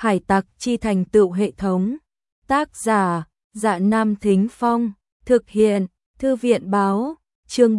Hải tặc chi thành tựu hệ thống. Tác giả, Dạ Nam Thính Phong. Thực hiện, Thư viện báo. Chương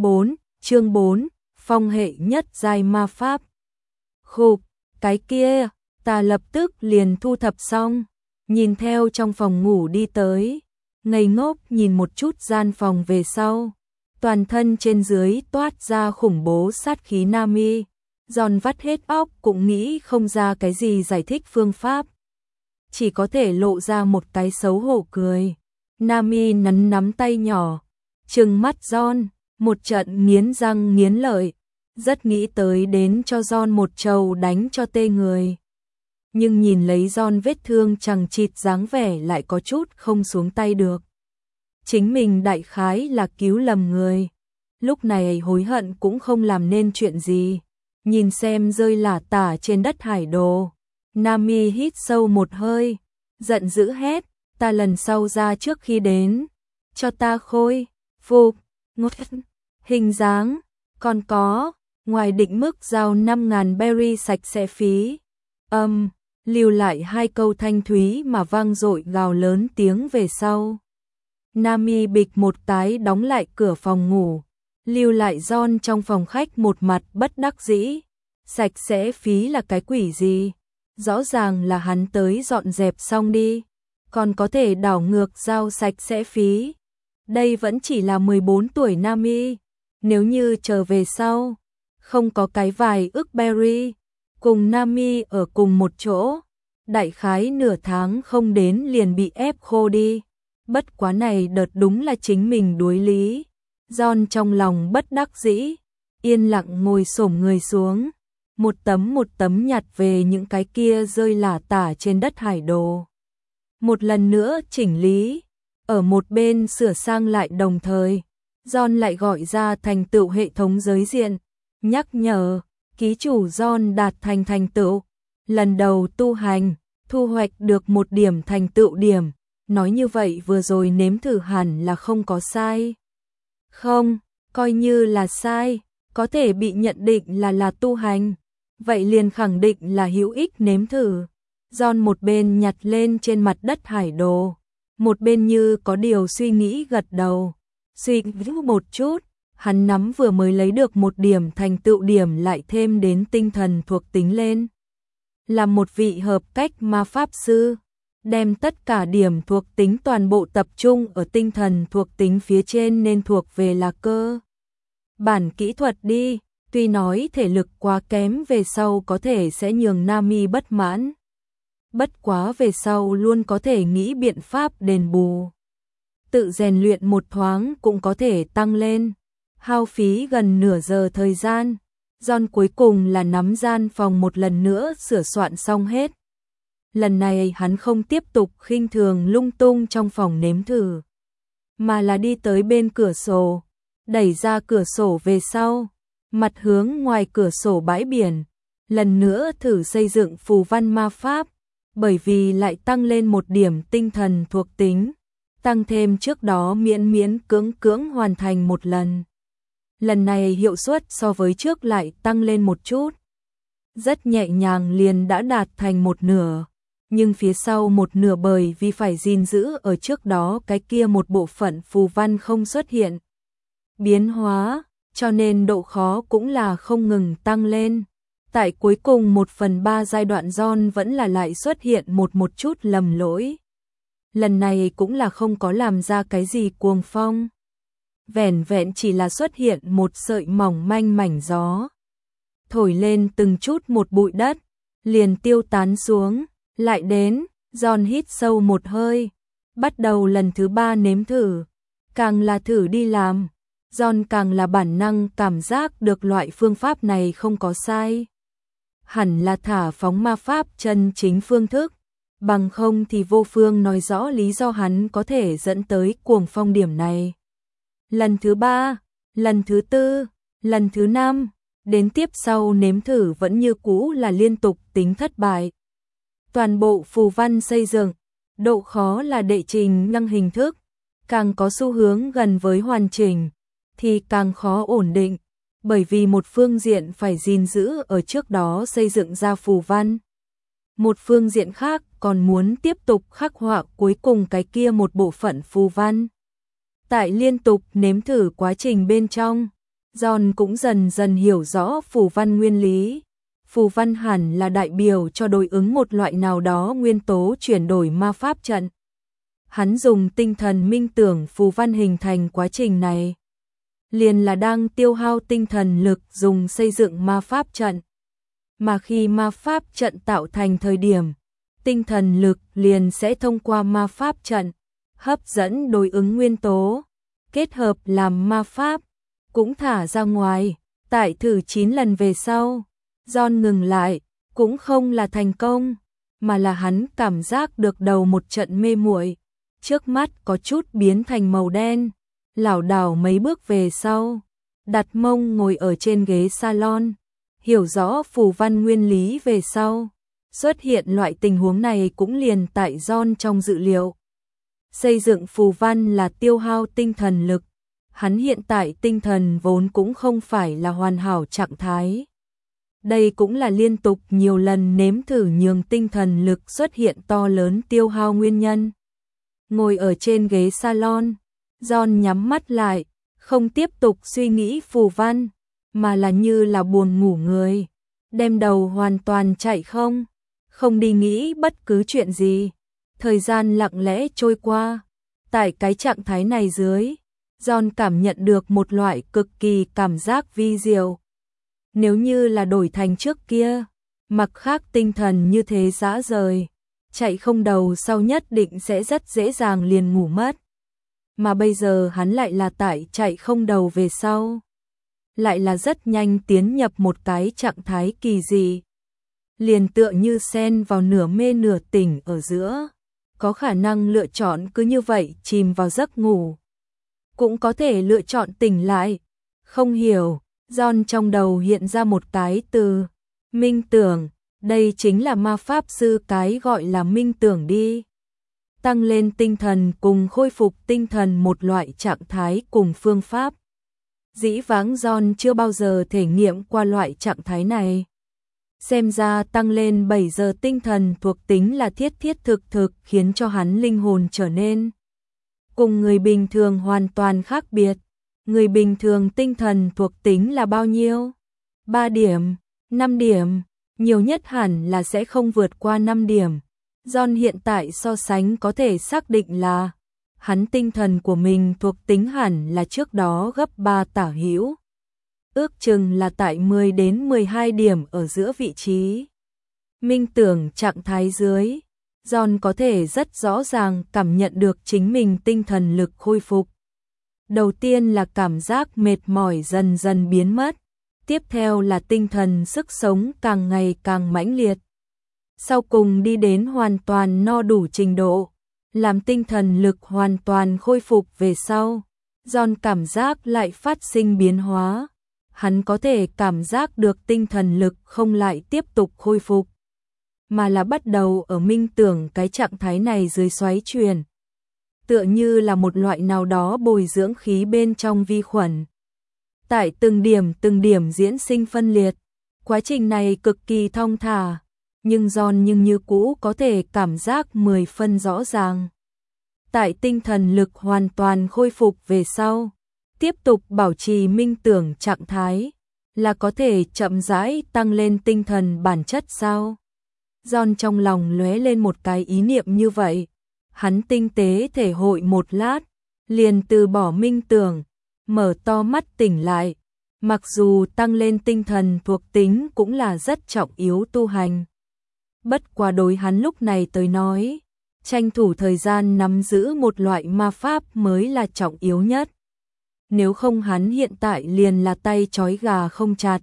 4, phong hệ nhất giai ma pháp. Khục, cái kia, ta lập tức liền thu thập xong. Nhìn theo trong phòng ngủ đi tới. Ngây ngốc nhìn một chút gian phòng về sau. Toàn thân trên dưới toát ra khủng bố sát khí Nami. Giòn vắt hết óc cũng nghĩ không ra cái gì giải thích phương pháp. Chỉ có thể lộ ra một cái xấu hổ cười. Nami nắm tay nhỏ, trừng mắt John, một trận nghiến răng nghiến lợi. Rất nghĩ tới đến cho John một trầu đánh cho tê người. Nhưng nhìn lấy John vết thương chằng chịt dáng vẻ lại có chút không xuống tay được. Chính mình đại khái là cứu lầm người. Lúc này hối hận cũng không làm nên chuyện gì. Nhìn xem rơi lả tả trên đất hải đồ. Nami hít sâu một hơi, giận dữ hét, ta lần sau ra trước khi đến. Cho ta khôi, phục, ngốt, hình dáng, còn có, ngoài định mức giao 5.000 berry sạch sẽ phí. Lưu lại hai câu thanh thúy mà vang dội gào lớn tiếng về sau. Nami bịch một cái đóng lại cửa phòng ngủ, lưu lại John trong phòng khách một mặt bất đắc dĩ. Sạch sẽ phí là cái quỷ gì? Rõ ràng là hắn tới dọn dẹp xong đi, còn có thể đảo ngược giao sạch sẽ phí. Đây vẫn chỉ là 14 tuổi Nami, nếu như trở về sau, không có cái vài ức berry, cùng Nami ở cùng một chỗ, đại khái nửa tháng không đến liền bị ép khô đi. Bất quá này đợt đúng là chính mình đuối lý. John trong lòng bất đắc dĩ, yên lặng ngồi xổm người xuống, một tấm nhặt về những cái kia rơi lả tả trên đất hải đồ. Một lần nữa chỉnh lý, ở một bên sửa sang lại đồng thời, John lại gọi ra thành tựu hệ thống giới diện, nhắc nhở, ký chủ John đạt thành tựu, lần đầu tu hành, thu hoạch được 1 điểm thành tựu điểm. Nói như vậy vừa rồi nếm thử hẳn là không có sai. Không, coi như là sai, có thể bị nhận định là tu hành. Vậy liền khẳng định là hữu ích nếm thử. John một bên nhặt lên trên mặt đất hải đồ, một bên như có điều suy nghĩ gật đầu. Suy nghĩ một chút, hắn nắm vừa mới lấy được 1 điểm thành tựu điểm lại thêm đến tinh thần thuộc tính lên. Là một vị hợp cách ma pháp sư, đem tất cả điểm thuộc tính toàn bộ tập trung ở tinh thần thuộc tính phía trên nên thuộc về là cơ bản kỹ thuật đi. Tuy nói thể lực quá kém về sau có thể sẽ nhường Nami bất mãn. Bất quá về sau luôn có thể nghĩ biện pháp đền bù. Tự rèn luyện một thoáng cũng có thể tăng lên. Hao phí gần nửa giờ thời gian, John cuối cùng là nắm gian phòng một lần nữa sửa soạn xong hết. Lần này hắn không tiếp tục khinh thường lung tung trong phòng nếm thử, mà là đi tới bên cửa sổ, đẩy ra cửa sổ về sau, mặt hướng ngoài cửa sổ bãi biển, lần nữa thử xây dựng phù văn ma pháp, bởi vì lại tăng lên 1 điểm tinh thần thuộc tính, tăng thêm trước đó miễn cưỡng hoàn thành một lần. Lần này hiệu suất so với trước lại tăng lên một chút. Rất nhẹ nhàng liền đã đạt thành 1/2, nhưng phía sau 1/2 bởi vì phải gìn giữ ở trước đó cái kia một bộ phận phù văn không xuất hiện biến hóa, cho nên độ khó cũng là không ngừng tăng lên. Tại cuối cùng 1/3 giai đoạn John vẫn là lại xuất hiện một chút lầm lỗi. Lần này cũng là không có làm ra cái gì cuồng phong. Vẻn vẹn chỉ là xuất hiện một sợi mỏng manh mảnh gió. Thổi lên từng chút một bụi đất, liền tiêu tán xuống. Lại đến, John hít sâu một hơi, bắt đầu lần thứ 3 nếm thử. Càng là thử đi làm, John càng là bản năng cảm giác được loại phương pháp này không có sai. Hẳn là thả phóng ma pháp chân chính phương thức, bằng không thì vô phương nói rõ lý do hắn có thể dẫn tới cuồng phong điểm này. Lần thứ 3, lần thứ 4, lần thứ 5, đến tiếp sau nếm thử vẫn như cũ là liên tục tính thất bại. Toàn bộ phù văn xây dựng, độ khó là đệ trình năng hình thức, càng có xu hướng gần với hoàn chỉnh, thì càng khó ổn định, bởi vì một phương diện phải gìn giữ ở trước đó xây dựng ra phù văn. Một phương diện khác còn muốn tiếp tục khắc họa cuối cùng cái kia một bộ phận phù văn. Tại liên tục nếm thử quá trình bên trong, John cũng dần dần hiểu rõ phù văn nguyên lý. Phù văn hẳn là đại biểu cho đối ứng một loại nào đó nguyên tố chuyển đổi ma pháp trận. Hắn dùng tinh thần minh tưởng phù văn hình thành quá trình này, liền là đang tiêu hao tinh thần lực dùng xây dựng ma pháp trận. Mà khi ma pháp trận tạo thành thời điểm, tinh thần lực liền sẽ thông qua ma pháp trận, hấp dẫn đối ứng nguyên tố, kết hợp làm ma pháp, cũng thả ra ngoài. Tại thử 9 lần về sau, John ngừng lại, cũng không là thành công, mà là hắn cảm giác được đầu một trận mê muội, trước mắt có chút biến thành màu đen, lảo đảo mấy bước về sau, đặt mông ngồi ở trên ghế salon, hiểu rõ phù văn nguyên lý về sau, xuất hiện loại tình huống này cũng liền tại John trong dự liệu. Xây dựng phù văn là tiêu hao tinh thần lực, hắn hiện tại tinh thần vốn cũng không phải là hoàn hảo trạng thái. Đây cũng là liên tục nhiều lần nếm thử nhường tinh thần lực xuất hiện to lớn tiêu hao nguyên nhân. Ngồi ở trên ghế salon, John nhắm mắt lại, không tiếp tục suy nghĩ phù văn, mà là như là buồn ngủ người, đem đầu hoàn toàn chạy không đi nghĩ bất cứ chuyện gì. Thời gian lặng lẽ trôi qua, tại cái trạng thái này dưới, John cảm nhận được một loại cực kỳ cảm giác vi diệu. Nếu như là đổi thành trước kia, mặc khác tinh thần như thế dã rời, chạy không đầu sau nhất định sẽ rất dễ dàng liền ngủ mất. Mà bây giờ hắn lại là tại chạy không đầu về sau, lại là rất nhanh tiến nhập một cái trạng thái kỳ dị. Liền tựa như xen vào nửa mê nửa tỉnh ở giữa, có khả năng lựa chọn cứ như vậy chìm vào giấc ngủ, cũng có thể lựa chọn tỉnh lại. Không hiểu, John trong đầu hiện ra một cái từ, minh tưởng, đây chính là ma pháp sư cái gọi là minh tưởng đi. Tăng lên tinh thần cùng khôi phục tinh thần một loại trạng thái cùng phương pháp. Dĩ vãng John chưa bao giờ thể nghiệm qua loại trạng thái này. Xem ra tăng lên 7 giờ tinh thần thuộc tính là thiết thiết thực thực khiến cho hắn linh hồn trở nên cùng người bình thường hoàn toàn khác biệt. Người bình thường tinh thần thuộc tính là bao nhiêu? 3 điểm, 5 điểm, nhiều nhất hẳn là sẽ không vượt qua 5 điểm. John hiện tại so sánh có thể xác định là hắn tinh thần của mình thuộc tính hẳn là trước đó gấp 3 tả hữu. Ước chừng là tại 10 đến 12 điểm ở giữa vị trí. Minh tưởng trạng thái dưới, John có thể rất rõ ràng cảm nhận được chính mình tinh thần lực khôi phục. Đầu tiên là cảm giác mệt mỏi dần dần biến mất, tiếp theo là tinh thần sức sống càng ngày càng mãnh liệt. Sau cùng đi đến hoàn toàn no đủ trình độ, làm tinh thần lực hoàn toàn khôi phục về sau, John cảm giác lại phát sinh biến hóa. Hắn có thể cảm giác được tinh thần lực không lại tiếp tục khôi phục, mà là bắt đầu ở minh tưởng cái trạng thái này dưới xoáy chuyển. Tựa như là một loại nào đó bồi dưỡng khí bên trong vi khuẩn. Tại từng điểm diễn sinh phân liệt, quá trình này cực kỳ thong thả, nhưng John như cũ có thể cảm giác 10 phân rõ ràng. Tại tinh thần lực hoàn toàn khôi phục về sau, tiếp tục bảo trì minh tưởng trạng thái, là có thể chậm rãi tăng lên tinh thần bản chất sao? John trong lòng lóe lên một cái ý niệm như vậy. Hắn tinh tế thể hội một lát, liền từ bỏ minh tưởng, mở to mắt tỉnh lại. Mặc dù tăng lên tinh thần thuộc tính cũng là rất trọng yếu tu hành. Bất quá đối hắn lúc này tới nói, tranh thủ thời gian nắm giữ một loại ma pháp mới là trọng yếu nhất. Nếu không hắn hiện tại liền là tay trói gà không chặt.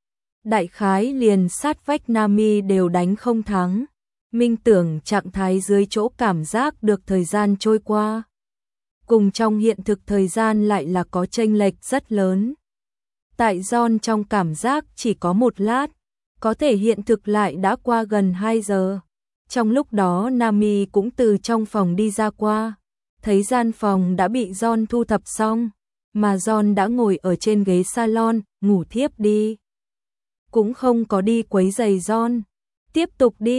Đại khái liền sát vách Nami đều đánh không thắng. Minh tưởng trạng thái dưới chỗ cảm giác được thời gian trôi qua, cùng trong hiện thực thời gian lại là có chênh lệch rất lớn. Tại John trong cảm giác chỉ có một lát, có thể hiện thực lại đã qua gần 2 giờ. Trong lúc đó Nami cũng từ trong phòng đi ra qua, thấy gian phòng đã bị John thu thập xong, mà John đã ngồi ở trên ghế salon, ngủ thiếp đi. Cũng không có đi quấy giày John, tiếp tục đi.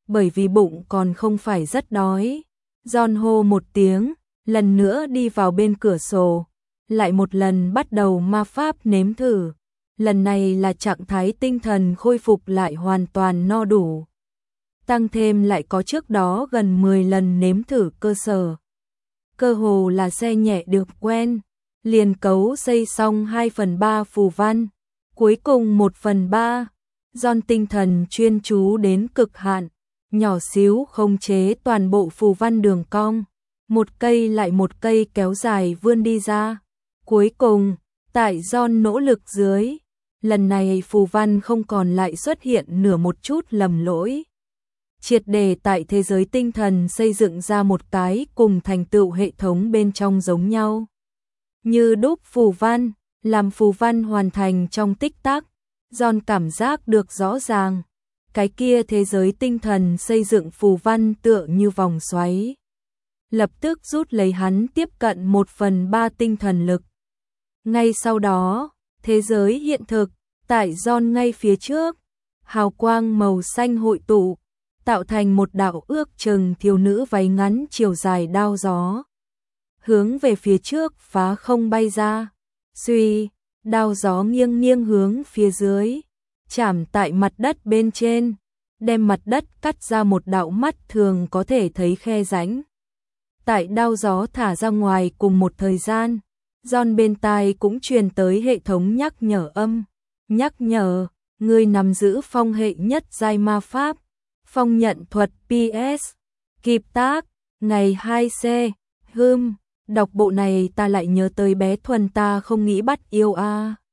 bởi vì bụng còn không phải rất đói. John hô một tiếng, lần nữa đi vào bên cửa sổ, lại một lần bắt đầu ma pháp nếm thử. Lần này là trạng thái tinh thần khôi phục lại hoàn toàn no đủ. Tăng thêm lại có trước đó gần 10 lần nếm thử cơ sở. Cơ hồ là xe nhẹ được quen, liền cấu xây xong 2/3 phù văn, cuối cùng 1/3. John tinh thần chuyên chú đến cực hạn, nhỏ xíu khống chế toàn bộ phù văn đường cong, một cây lại một cây kéo dài vươn đi ra. Cuối cùng, tại John nỗ lực dưới, lần này phù văn không còn lại xuất hiện nửa một chút lầm lỗi. Triệt đề tại thế giới tinh thần xây dựng ra một cái cùng thành tựu hệ thống bên trong giống nhau. Như đúc phù văn, làm phù văn hoàn thành trong tích tắc, John cảm giác được rõ ràng. Cái kia thế giới tinh thần xây dựng phù văn tựa như vòng xoáy. Lập tức rút lấy hắn tiếp cận 1/3 tinh thần lực. Ngay sau đó, thế giới hiện thực, tại John ngay phía trước, hào quang màu xanh hội tụ, tạo thành một đạo ước chừng thiếu nữ váy ngắn chiều dài đao gió. Hướng về phía trước phá không bay ra, suy, đao gió nghiêng nghiêng hướng phía dưới, chạm tại mặt đất bên trên, đem mặt đất cắt ra một đạo mắt thường có thể thấy khe rãnh. Tại đao gió thả ra ngoài cùng một thời gian, John bên tai cũng truyền tới hệ thống nhắc nhở âm. Nhắc nhở, người nắm giữ phong hệ nhất giai ma pháp, phong nhận thuật PS, kịp tác, ngày 2C, đọc bộ này ta lại nhớ tới bé Thuần ta không nghĩ bắt yêu a.